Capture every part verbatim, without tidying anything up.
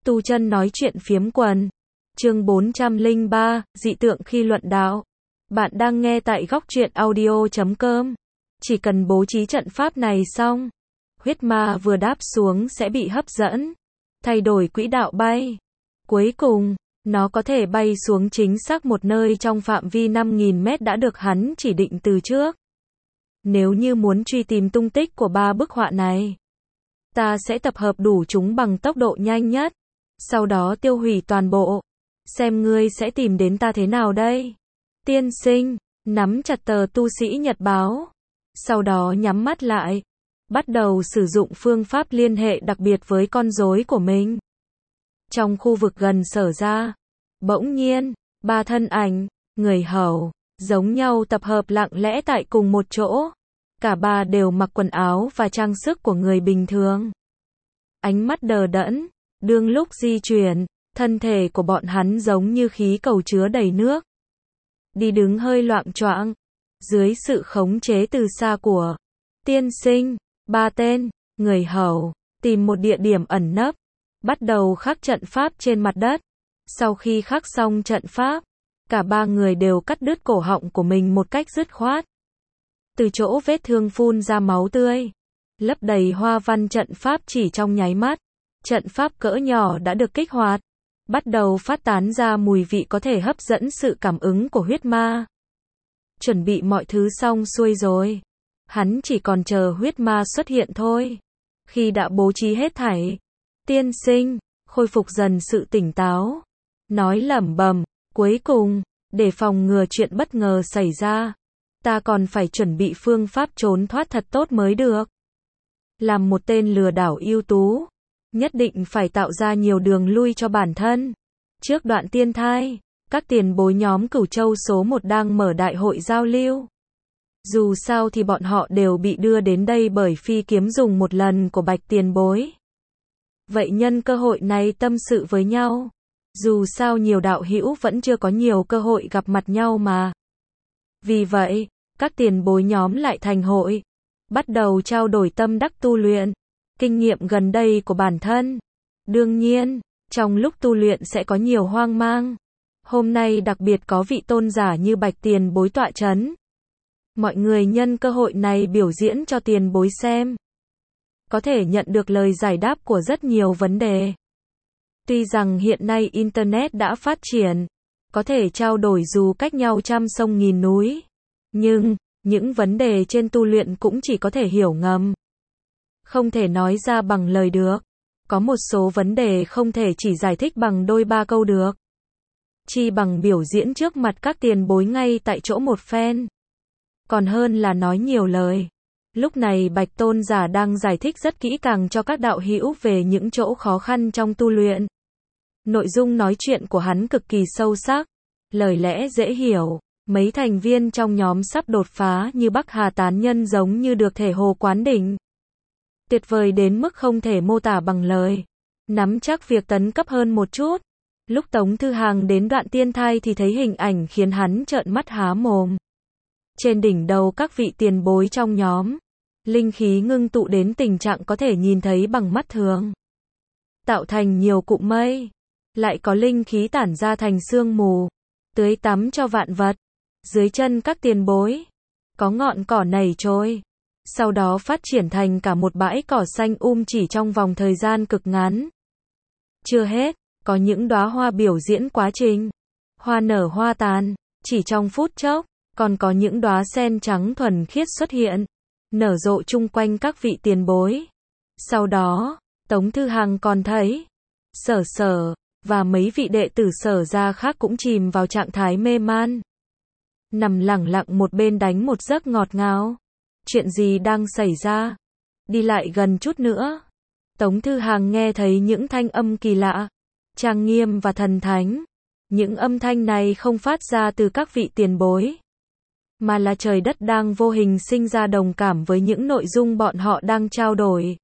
Tu chân nói chuyện phiếm quần. Chương bốn trăm lẻ ba, dị tượng khi luận đạo. Bạn đang nghe tại góc truyện audio chấm com. Chỉ cần bố trí trận pháp này xong, huyết ma vừa đáp xuống sẽ bị hấp dẫn, thay đổi quỹ đạo bay. Cuối cùng, nó có thể bay xuống chính xác một nơi trong phạm vi năm nghìn mét đã được hắn chỉ định từ trước. Nếu như muốn truy tìm tung tích của ba bức họa này, ta sẽ tập hợp đủ chúng bằng tốc độ nhanh nhất, sau đó tiêu hủy toàn bộ. Xem ngươi sẽ tìm đến ta thế nào đây? Tiên sinh, nắm chặt tờ tu sĩ nhật báo, sau đó nhắm mắt lại, bắt đầu sử dụng phương pháp liên hệ đặc biệt với con rối của mình. Trong khu vực gần sở ra, bỗng nhiên, ba thân ảnh, người hầu, giống nhau tập hợp lặng lẽ tại cùng một chỗ. Cả ba đều mặc quần áo và trang sức của người bình thường. Ánh mắt đờ đẫn, đương lúc di chuyển, thân thể của bọn hắn giống như khí cầu chứa đầy nước. Đi đứng hơi loạng choạng, dưới sự khống chế từ xa của tiên sinh, ba tên, người hầu, tìm một địa điểm ẩn nấp, bắt đầu khắc trận pháp trên mặt đất. Sau khi khắc xong trận pháp, cả ba người đều cắt đứt cổ họng của mình một cách dứt khoát. Từ chỗ vết thương phun ra máu tươi, lấp đầy hoa văn trận pháp chỉ trong nháy mắt. Trận pháp cỡ nhỏ đã được kích hoạt, bắt đầu phát tán ra mùi vị có thể hấp dẫn sự cảm ứng của huyết ma. Chuẩn bị mọi thứ xong xuôi rồi, hắn chỉ còn chờ huyết ma xuất hiện thôi. Khi đã bố trí hết thảy, tiên sinh khôi phục dần sự tỉnh táo, nói lẩm bẩm, cuối cùng, để phòng ngừa chuyện bất ngờ xảy ra, ta còn phải chuẩn bị phương pháp trốn thoát thật tốt mới được. Làm một tên lừa đảo ưu tú, nhất định phải tạo ra nhiều đường lui cho bản thân. Trước đoạn tiên thai, các tiền bối nhóm Cửu Châu số một đang mở đại hội giao lưu. Dù sao thì bọn họ đều bị đưa đến đây bởi phi kiếm dùng một lần của Bạch tiền bối. Vậy nhân cơ hội này tâm sự với nhau. Dù sao nhiều đạo hữu vẫn chưa có nhiều cơ hội gặp mặt nhau mà. Vì vậy, các tiền bối nhóm lại thành hội, bắt đầu trao đổi tâm đắc tu luyện, kinh nghiệm gần đây của bản thân. Đương nhiên, trong lúc tu luyện sẽ có nhiều hoang mang. Hôm nay đặc biệt có vị tôn giả như Bạch tiền bối tọa chấn. Mọi người nhân cơ hội này biểu diễn cho tiền bối xem. Có thể nhận được lời giải đáp của rất nhiều vấn đề. Tuy rằng hiện nay Internet đã phát triển, có thể trao đổi dù cách nhau trăm sông nghìn núi. Nhưng, những vấn đề trên tu luyện cũng chỉ có thể hiểu ngầm, không thể nói ra bằng lời được. Có một số vấn đề không thể chỉ giải thích bằng đôi ba câu được. Chi bằng biểu diễn trước mặt các tiền bối ngay tại chỗ một phen. Còn hơn là nói nhiều lời. Lúc này Bạch tôn giả đang giải thích rất kỹ càng cho các đạo hữu về những chỗ khó khăn trong tu luyện. Nội dung nói chuyện của hắn cực kỳ sâu sắc, lời lẽ dễ hiểu. Mấy thành viên trong nhóm sắp đột phá như Bắc Hà tán nhân giống như được thể hồ quán đỉnh. Tuyệt vời đến mức không thể mô tả bằng lời. Nắm chắc việc tấn cấp hơn một chút. Lúc Tống Thư Hàng đến đoạn tiên thai thì thấy hình ảnh khiến hắn trợn mắt há mồm. Trên đỉnh đầu các vị tiền bối trong nhóm, linh khí ngưng tụ đến tình trạng có thể nhìn thấy bằng mắt thường. Tạo thành nhiều cụm mây, lại có linh khí tản ra thành sương mù, tưới tắm cho vạn vật. Dưới chân các tiền bối, có ngọn cỏ nảy trôi, sau đó phát triển thành cả một bãi cỏ xanh um chỉ trong vòng thời gian cực ngắn. Chưa hết, có những đóa hoa biểu diễn quá trình, hoa nở hoa tàn, chỉ trong phút chốc, còn có những đóa sen trắng thuần khiết xuất hiện, nở rộ chung quanh các vị tiền bối. Sau đó, Tống Thư Hàng còn thấy, Sở Sở, và mấy vị đệ tử Sở gia khác cũng chìm vào trạng thái mê man. Nằm lẳng lặng một bên đánh một giấc ngọt ngào. Chuyện gì đang xảy ra? Đi lại gần chút nữa. Tống Thư Hàng nghe thấy những thanh âm kỳ lạ, trang nghiêm và thần thánh. Những âm thanh này không phát ra từ các vị tiền bối, mà là trời đất đang vô hình sinh ra đồng cảm với những nội dung bọn họ đang trao đổi.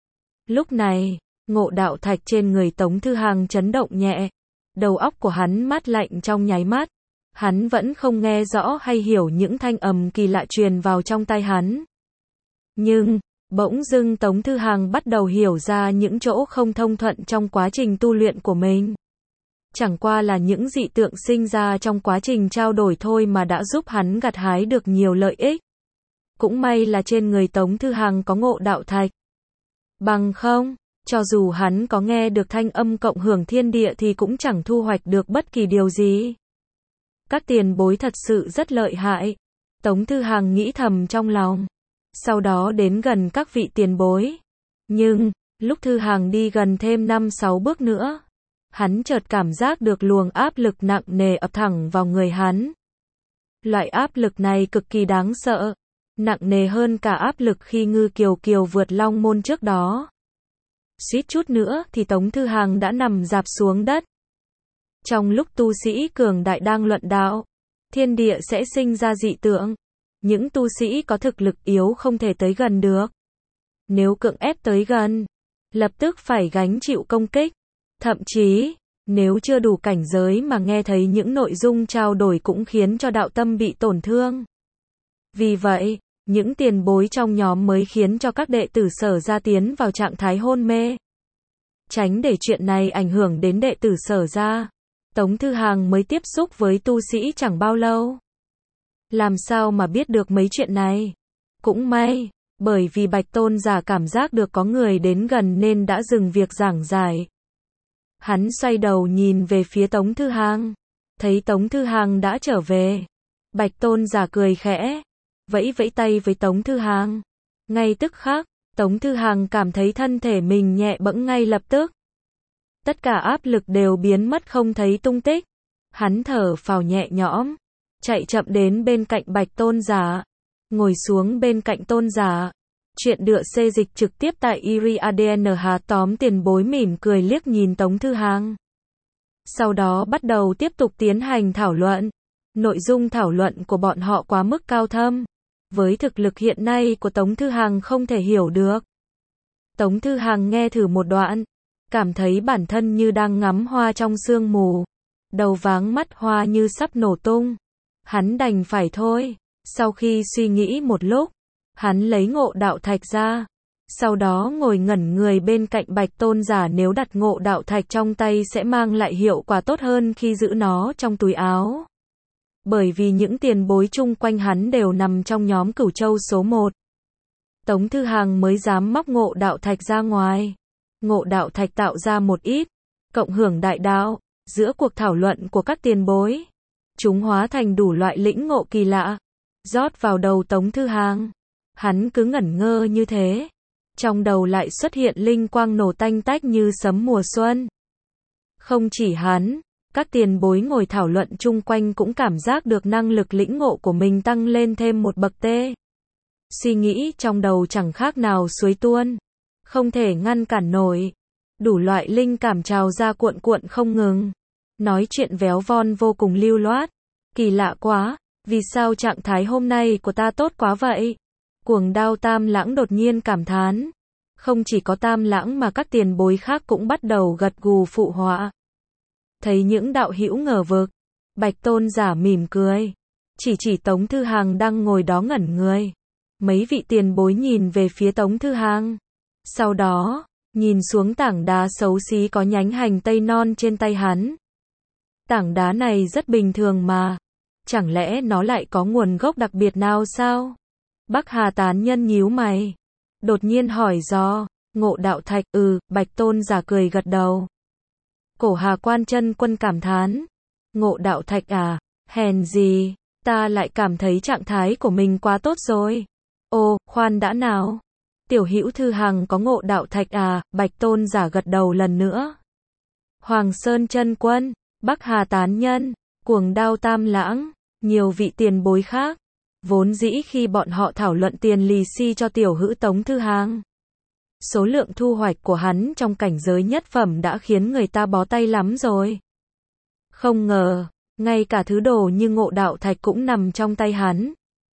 Lúc này, ngộ đạo thạch trên người Tống Thư Hàng chấn động nhẹ. Đầu óc của hắn mát lạnh trong nháy mắt. Hắn vẫn không nghe rõ hay hiểu những thanh âm kỳ lạ truyền vào trong tai hắn. Nhưng, Bỗng dưng Tống Thư Hàng bắt đầu hiểu ra những chỗ không thông thuận trong quá trình tu luyện của mình. Chẳng qua là những dị tượng sinh ra trong quá trình trao đổi thôi mà đã giúp hắn gặt hái được nhiều lợi ích. Cũng may là trên người Tống Thư Hàng có ngộ đạo thạch. Bằng không, cho dù hắn có nghe được thanh âm cộng hưởng thiên địa thì cũng chẳng thu hoạch được bất kỳ điều gì. Các tiền bối thật sự rất lợi hại. Tống Thư Hàng nghĩ thầm trong lòng. Sau đó đến gần các vị tiền bối. Nhưng, lúc Thư Hàng đi gần thêm năm sáu bước nữa, hắn chợt cảm giác được luồng áp lực nặng nề ập thẳng vào người hắn. Loại áp lực này cực kỳ đáng sợ, nặng nề hơn cả áp lực khi Ngư Kiều Kiều vượt long môn trước đó. Suýt chút nữa thì Tống Thư Hàng đã nằm rạp xuống đất. Trong lúc tu sĩ cường đại đang luận đạo, thiên địa sẽ sinh ra dị tượng. Những tu sĩ có thực lực yếu không thể tới gần được. Nếu cưỡng ép tới gần, lập tức phải gánh chịu công kích. Thậm chí, nếu chưa đủ cảnh giới mà nghe thấy những nội dung trao đổi cũng khiến cho đạo tâm bị tổn thương. Vì vậy, những tiền bối trong nhóm mới khiến cho các đệ tử Sở Gia tiến vào trạng thái hôn mê. Tránh để chuyện này ảnh hưởng đến đệ tử Sở Gia, Tống Thư Hàng mới tiếp xúc với tu sĩ chẳng bao lâu. Làm sao mà biết được mấy chuyện này? Cũng may, bởi vì Bạch Tôn giả cảm giác được có người đến gần nên đã dừng việc giảng giải. Hắn xoay đầu nhìn về phía Tống Thư Hàng, thấy Tống Thư Hàng đã trở về. Bạch Tôn giả cười khẽ, vẫy vẫy tay với Tống Thư Hàng. Ngay tức khắc, Tống Thư Hàng cảm thấy thân thể mình nhẹ bẫng ngay lập tức. Tất cả áp lực đều biến mất không thấy tung tích. Hắn thở phào nhẹ nhõm, chạy chậm đến bên cạnh Bạch Tôn giả, ngồi xuống bên cạnh Tôn giả. Chuyện được xê dịch trực tiếp tại i rờ a đê en H tóm tiền bối mỉm cười liếc nhìn Tống Thư Hàng. Sau đó bắt đầu tiếp tục tiến hành thảo luận. Nội dung thảo luận của bọn họ quá mức cao thâm. Với thực lực hiện nay của Tống Thư Hàng không thể hiểu được. Tống Thư Hàng nghe thử một đoạn, cảm thấy bản thân như đang ngắm hoa trong sương mù. Đầu váng mắt hoa như sắp nổ tung. Hắn đành phải thôi. Sau khi suy nghĩ một lúc, hắn lấy ngộ đạo thạch ra. Sau đó ngồi ngẩn người bên cạnh Bạch Tôn giả, nếu đặt ngộ đạo thạch trong tay sẽ mang lại hiệu quả tốt hơn khi giữ nó trong túi áo. Bởi vì những tiền bối chung quanh hắn đều nằm trong nhóm Cửu Châu số một. Tống Thư Hàng mới dám móc ngộ đạo thạch ra ngoài. Ngộ đạo thạch tạo ra một ít cộng hưởng đại đạo. Giữa cuộc thảo luận của các tiền bối, chúng hóa thành đủ loại lĩnh ngộ kỳ lạ, rót vào đầu Tống Thư Hàng. Hắn cứ ngẩn ngơ như thế, trong đầu lại xuất hiện linh quang nổ tanh tách như sấm mùa xuân. Không chỉ hắn, các tiền bối ngồi thảo luận chung quanh cũng cảm giác được năng lực lĩnh ngộ của mình tăng lên thêm một bậc tê. Suy nghĩ trong đầu chẳng khác nào suối tuôn, không thể ngăn cản nổi. Đủ loại linh cảm trào ra cuộn cuộn không ngừng. Nói chuyện véo von vô cùng lưu loát. Kỳ lạ quá, vì sao trạng thái hôm nay của ta tốt quá vậy? Cuồng Đao Tam Lãng đột nhiên cảm thán. Không chỉ có Tam Lãng mà các tiền bối khác cũng bắt đầu gật gù phụ họa. Thấy những đạo hữu ngờ vực, Bạch Tôn giả mỉm cười, chỉ chỉ Tống Thư Hàng đang ngồi đó ngẩn người. Mấy vị tiền bối nhìn về phía Tống Thư Hàng. Sau đó, nhìn xuống tảng đá xấu xí có nhánh hành tây non trên tay hắn. Tảng đá này rất bình thường mà. Chẳng lẽ nó lại có nguồn gốc đặc biệt nào sao? Bắc Hà tán nhân nhíu mày. Đột nhiên hỏi do, ngộ đạo thạch, ừ, Bạch Tôn giả cười gật đầu. Cổ Hà Quan Chân Quân cảm thán. Ngộ đạo thạch à, hèn gì, ta lại cảm thấy trạng thái của mình quá tốt rồi. Ồ, khoan đã nào. Tiểu hữu Thư Hàng có ngộ đạo thạch à, Bạch Tôn giả gật đầu lần nữa. Hoàng Sơn Chân Quân, Bắc Hà tán nhân, Cuồng Đao Tam Lãng, nhiều vị tiền bối khác. Vốn dĩ khi bọn họ thảo luận tiền lì xi cho tiểu hữu Tống Thư Hàng, số lượng thu hoạch của hắn trong cảnh giới nhất phẩm đã khiến người ta bó tay lắm rồi. Không ngờ, ngay cả thứ đồ như ngộ đạo thạch cũng nằm trong tay hắn.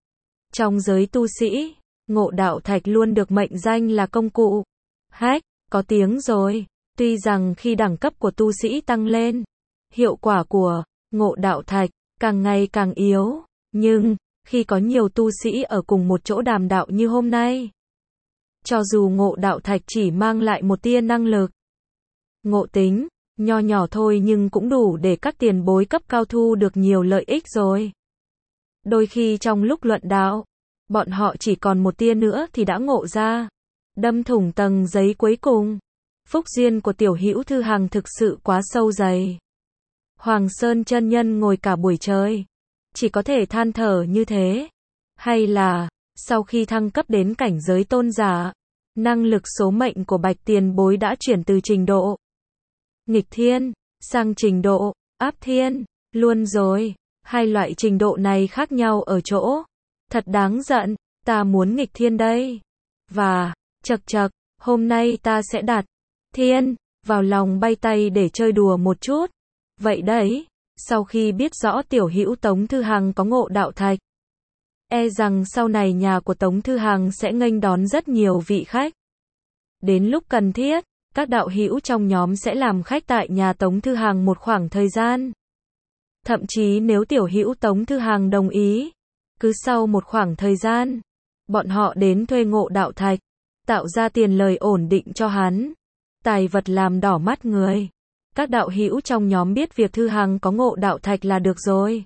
Trong giới tu sĩ, ngộ đạo thạch luôn được mệnh danh là công cụ. Hách, có tiếng rồi. Tuy rằng khi đẳng cấp của tu sĩ tăng lên, hiệu quả của ngộ đạo thạch càng ngày càng yếu, nhưng khi có nhiều tu sĩ ở cùng một chỗ đàm đạo như hôm nay, Cho dù ngộ đạo thạch chỉ mang lại một tia năng lực ngộ tính, nho nhỏ thôi nhưng cũng đủ để các tiền bối cấp cao thu được nhiều lợi ích rồi. Đôi khi trong lúc luận đạo, bọn họ chỉ còn một tia nữa thì đã ngộ ra, đâm thủng tầng giấy cuối cùng. Phúc duyên của Tiểu Hữu Thư Hằng thực sự quá sâu dày. Hoàng Sơn chân nhân ngồi cả buổi trời, chỉ có thể than thở như thế. Hay là, sau khi thăng cấp đến cảnh giới tôn giả, năng lực số mệnh của Bạch tiền bối đã chuyển từ trình độ nghịch thiên sang trình độ áp thiên luôn rồi. Hai loại trình độ này khác nhau ở chỗ, thật đáng giận, ta muốn nghịch thiên đây. Và, chậc chậc, hôm nay ta sẽ đặt thiên vào lòng bay tay để chơi đùa một chút. Vậy đấy, sau khi biết rõ Tiểu Hữu Tống Thư Hằng có ngộ đạo thạch, e rằng sau này nhà của Tống Thư Hằng sẽ nghênh đón rất nhiều vị khách. Đến lúc cần thiết, các đạo hữu trong nhóm sẽ làm khách tại nhà Tống Thư Hằng một khoảng thời gian. Thậm chí nếu Tiểu Hữu Tống Thư Hằng đồng ý, cứ sau một khoảng thời gian, bọn họ đến thuê ngộ đạo thạch, tạo ra tiền lời ổn định cho hắn. Tài vật làm đỏ mắt người. Các đạo hữu trong nhóm biết việc Thư Hằng có ngộ đạo thạch là được rồi.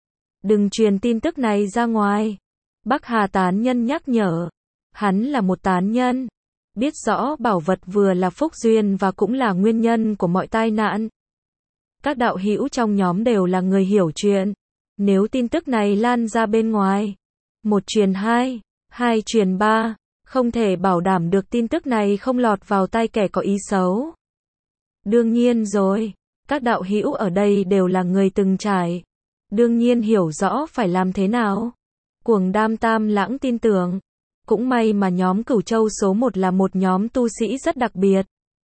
Đừng truyền tin tức này ra ngoài. Bắc Hà tán nhân nhắc nhở. Hắn là một tán nhân, biết rõ bảo vật vừa là phúc duyên và cũng là nguyên nhân của mọi tai nạn. Các đạo hữu trong nhóm đều là người hiểu chuyện. Nếu tin tức này lan ra bên ngoài, một truyền hai, hai truyền ba, không thể bảo đảm được tin tức này không lọt vào tay kẻ có ý xấu. Đương nhiên rồi, các đạo hữu ở đây đều là người từng trải, đương nhiên hiểu rõ phải làm thế nào. Cuồng Đam Tam Lãng tin tưởng, cũng may mà nhóm Cửu Châu số một là một nhóm tu sĩ rất đặc biệt.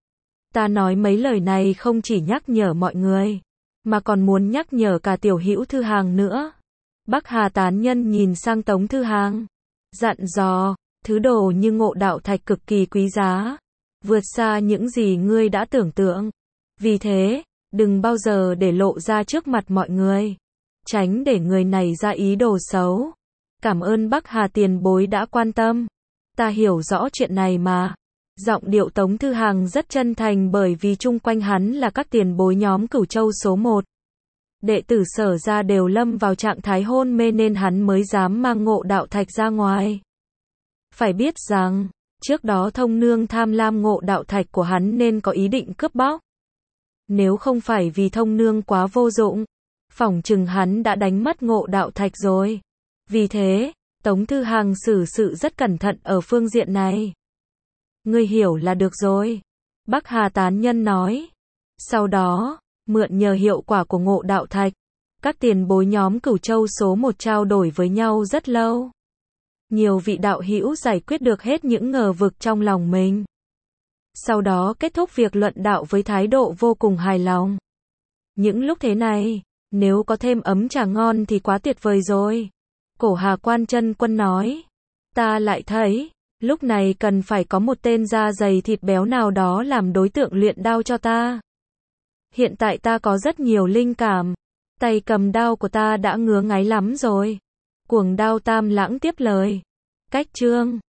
Ta nói mấy lời này không chỉ nhắc nhở mọi người, mà còn muốn nhắc nhở cả Tiểu Hữu Thư Hằng nữa. Bắc Hà tán nhân nhìn sang Tống Thư Hằng, dặn dò, thứ đồ như ngộ đạo thạch cực kỳ quý giá, vượt xa những gì ngươi đã tưởng tượng. Vì thế, đừng bao giờ để lộ ra trước mặt mọi người, tránh để người này ra ý đồ xấu. Cảm ơn Bắc Hà tiền bối đã quan tâm. Ta hiểu rõ chuyện này mà. Giọng điệu Tống Thư Hằng rất chân thành bởi vì chung quanh hắn là các tiền bối nhóm Cửu Châu số một. Đệ tử Sở ra đều lâm vào trạng thái hôn mê nên hắn mới dám mang ngộ đạo thạch ra ngoài. Phải biết rằng, trước đó Thông Nương tham lam ngộ đạo thạch của hắn nên có ý định cướp bóc. Nếu không phải vì Thông Nương quá vô dụng, phỏng chừng hắn đã đánh mất ngộ đạo thạch rồi. Vì thế, Tống Thư Hằng xử sự rất cẩn thận ở phương diện này. Ngươi hiểu là được rồi. Bắc Hà tán nhân nói. Sau đó, mượn nhờ hiệu quả của ngộ đạo thạch, các tiền bối nhóm Cửu Châu số một trao đổi với nhau rất lâu. Nhiều vị đạo hữu giải quyết được hết những ngờ vực trong lòng mình. Sau đó kết thúc việc luận đạo với thái độ vô cùng hài lòng. Những lúc thế này, nếu có thêm ấm trà ngon thì quá tuyệt vời rồi. Cổ Hà Quan Chân Quân nói. Ta lại thấy, lúc này cần phải có một tên da dày thịt béo nào đó làm đối tượng luyện đao cho ta. Hiện tại ta có rất nhiều linh cảm. Tay cầm đao của ta đã ngứa ngáy lắm rồi. Cuồng Đao Tam Lãng tiếp lời. Cách chương